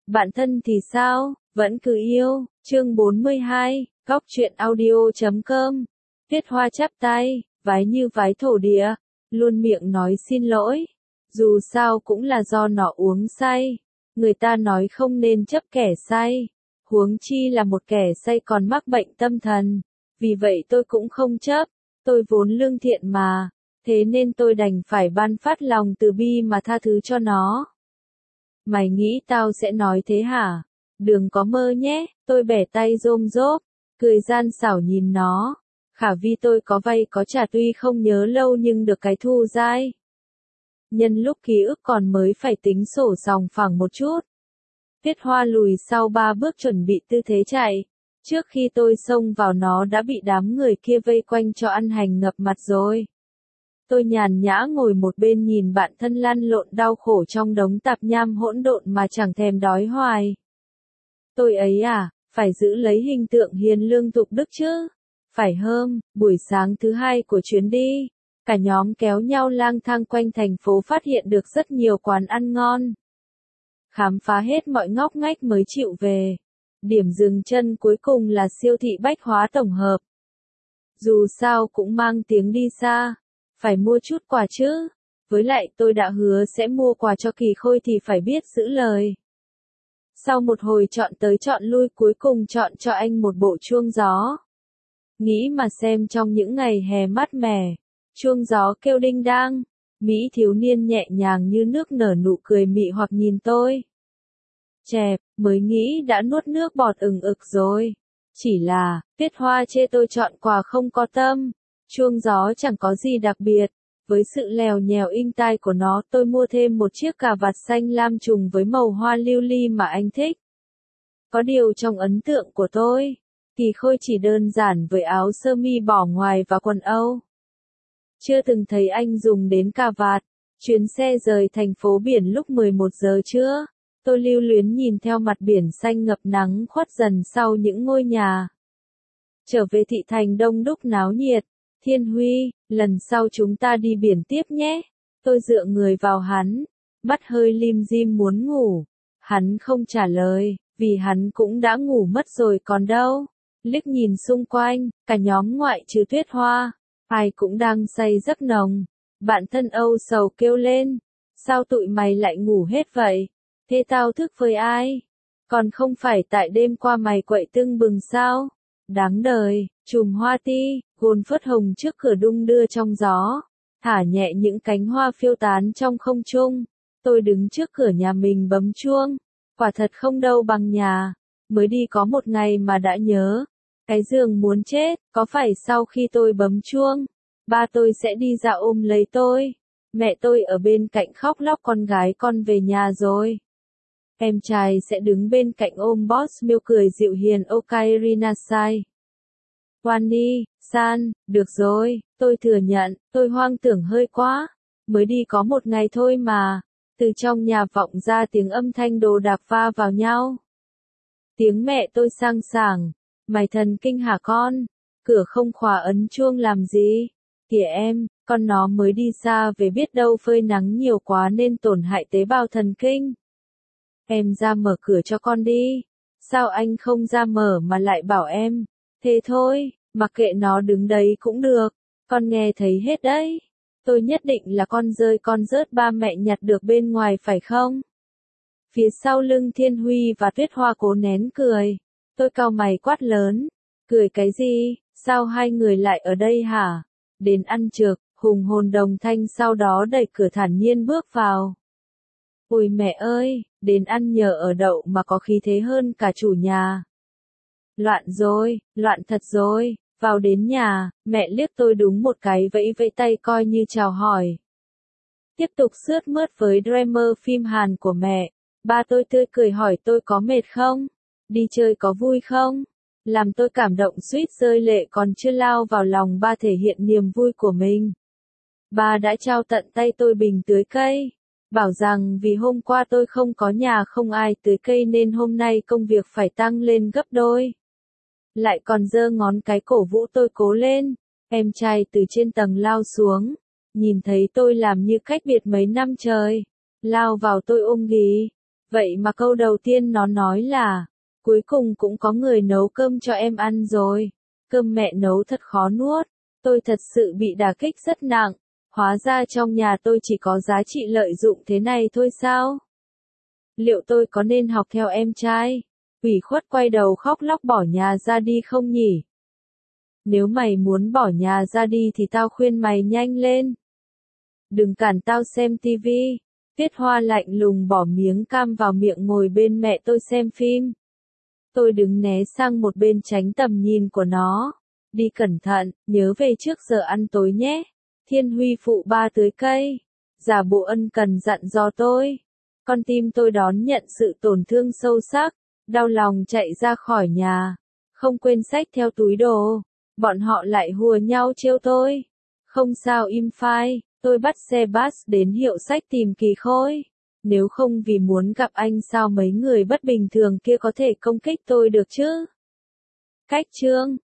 Bạn thân thì sao, vẫn cứ yêu. Chương 42, Góc truyện audio.com. Tuyết Hoa chắp tay, vái như vái thổ địa, luôn miệng nói xin lỗi. Dù sao cũng là do nó uống say. Người ta nói không nên chấp kẻ say. Huống chi là một kẻ say còn mắc bệnh tâm thần. Vì vậy tôi cũng không chấp. Tôi vốn lương thiện mà. Thế nên tôi đành phải ban phát lòng từ bi mà tha thứ cho nó. Mày nghĩ tao sẽ nói thế hả? Đừng có mơ nhé. Tôi bẻ tay rôm rốp, cười gian xảo nhìn nó. Khả vi tôi có vay có trả tuy không nhớ lâu nhưng được cái thu dai. Nhân lúc ký ức còn mới phải tính sổ sòng phẳng một chút. Tuyết Hoa lùi sau 3 bước chuẩn bị tư thế chạy. Trước khi tôi xông vào nó đã bị đám người kia vây quanh cho ăn hành ngập mặt rồi. Tôi nhàn nhã ngồi một bên nhìn bạn thân lăn lộn đau khổ trong đống tạp nham hỗn độn mà chẳng thèm đói hoài. Tôi ấy à, phải giữ lấy hình tượng hiền lương tục đức chứ. Phải hôm, buổi sáng thứ 2 của chuyến đi, cả nhóm kéo nhau lang thang quanh thành phố phát hiện được rất nhiều quán ăn ngon. Khám phá hết mọi ngóc ngách mới chịu về. Điểm dừng chân cuối cùng là siêu thị bách hóa tổng hợp. Dù sao cũng mang tiếng đi xa, phải mua chút quà chứ. Với lại tôi đã hứa sẽ mua quà cho Kỳ Khôi thì phải biết giữ lời. Sau một hồi chọn tới chọn lui cuối cùng chọn cho anh một bộ chuông gió. Nghĩ mà xem trong những ngày hè mát mẻ, chuông gió kêu đinh đang, Mỹ thiếu niên nhẹ nhàng như nước nở nụ cười mị hoặc nhìn tôi. Chẹp, mới nghĩ đã nuốt nước bọt ừng ực rồi. Chỉ là, Tuyết Hoa chê tôi chọn quà không có tâm. Chuông gió chẳng có gì đặc biệt. Với sự lèo nhèo inh tai của nó tôi mua thêm một chiếc cà vạt xanh lam trùng với màu hoa lưu ly mà anh thích. Có điều trong ấn tượng của tôi, Kỳ Khôi chỉ đơn giản với áo sơ mi bỏ ngoài và quần Âu. Chưa từng thấy anh dùng đến cà vạt. Chuyến xe rời thành phố biển lúc 11 giờ trưa. Tôi lưu luyến nhìn theo mặt biển xanh ngập nắng khuất dần sau những ngôi nhà. Trở về thị thành đông đúc náo nhiệt. Thiên Huy, lần sau chúng ta đi biển tiếp nhé. Tôi dựa người vào hắn, mắt hơi lim dim muốn ngủ. Hắn không trả lời, vì hắn cũng đã ngủ mất rồi còn đâu. Liếc nhìn xung quanh, cả nhóm ngoại trừ Tuyết Hoa, ai cũng đang say giấc nồng. Bạn thân âu sầu kêu lên, sao tụi mày lại ngủ hết vậy? Thế tao thức với ai? Còn không phải tại đêm qua mày quậy tưng bừng sao? Đáng đời, chùm hoa ti, gồn phớt hồng trước cửa đung đưa trong gió, thả nhẹ những cánh hoa phiêu tán trong không trung. Tôi đứng trước cửa nhà mình bấm chuông, quả thật không đâu bằng nhà. Mới đi có một ngày mà đã nhớ, cái giường muốn chết. Có phải sau khi tôi bấm chuông, ba tôi sẽ đi ra ôm lấy tôi, mẹ tôi ở bên cạnh khóc lóc con gái con về nhà rồi. Em trai sẽ đứng bên cạnh ôm boss miêu cười dịu hiền Okarinasai. Wani, san, được rồi, tôi thừa nhận, tôi hoang tưởng hơi quá. Mới đi có một ngày thôi mà. Từ trong nhà vọng ra tiếng âm thanh đồ đạc va vào nhau. Tiếng mẹ tôi sang sảng. Mày thần kinh hả con? Cửa không khóa ấn chuông làm gì? Kìa em, con nó mới đi xa về biết đâu phơi nắng nhiều quá nên tổn hại tế bào thần kinh. Em ra mở cửa cho con đi. Sao anh không ra mở mà lại bảo em? Thế thôi, mặc kệ nó đứng đấy cũng được. Con nghe thấy hết đấy. Tôi nhất định là con rơi con rớt ba mẹ nhặt được bên ngoài phải không? Phía sau lưng Thiên Huy và Tuyết Hoa cố nén cười. Tôi cau mày quát lớn. Cười cái gì? Sao hai người lại ở đây hả? Đến ăn trực, hùng hồn đồng thanh sau đó đẩy cửa thản nhiên bước vào. Ôi mẹ ơi, đến ăn nhờ ở đậu mà có khí thế hơn cả chủ nhà. Loạn rồi, loạn thật rồi. Vào đến nhà, mẹ liếc tôi đúng một cái vẫy vẫy tay coi như chào hỏi. Tiếp tục sướt mướt với Dreamer phim Hàn của mẹ. Ba tôi tươi cười hỏi tôi có mệt không? Đi chơi có vui không? Làm tôi cảm động suýt rơi lệ còn chưa lao vào lòng ba thể hiện niềm vui của mình. Ba đã trao tận tay tôi bình tưới cây. Bảo rằng vì hôm qua tôi không có nhà không ai tưới cây nên hôm nay công việc phải tăng lên gấp đôi. Lại còn giơ ngón cái cổ vũ tôi cố lên. Em trai từ trên tầng lao xuống. Nhìn thấy tôi làm như cách biệt mấy năm trời. Lao vào tôi ôm ghì. Vậy mà câu đầu tiên nó nói là, cuối cùng cũng có người nấu cơm cho em ăn rồi. Cơm mẹ nấu thật khó nuốt. Tôi thật sự bị đả kích rất nặng. Hóa ra trong nhà tôi chỉ có giá trị lợi dụng thế này thôi sao? Liệu tôi có nên học theo em trai? Ủy khuất quay đầu khóc lóc bỏ nhà ra đi không nhỉ? Nếu mày muốn bỏ nhà ra đi thì tao khuyên mày nhanh lên. Đừng cản tao xem tivi. Tiết Hoa lạnh lùng bỏ miếng cam vào miệng ngồi bên mẹ tôi xem phim. Tôi đứng né sang một bên tránh tầm nhìn của nó. Đi cẩn thận, nhớ về trước giờ ăn tối nhé. Thiên Huy phụ ba tưới cây. Giả bộ ân cần dặn dò tôi. Con tim tôi đón nhận sự tổn thương sâu sắc. Đau lòng chạy ra khỏi nhà. Không quên xách theo túi đồ. Bọn họ lại hùa nhau trêu tôi. Không sao im phai. Tôi bắt xe bus đến hiệu sách tìm Kỳ Khôi. Nếu không vì muốn gặp anh sao mấy người bất bình thường kia có thể công kích tôi được chứ? Cách chương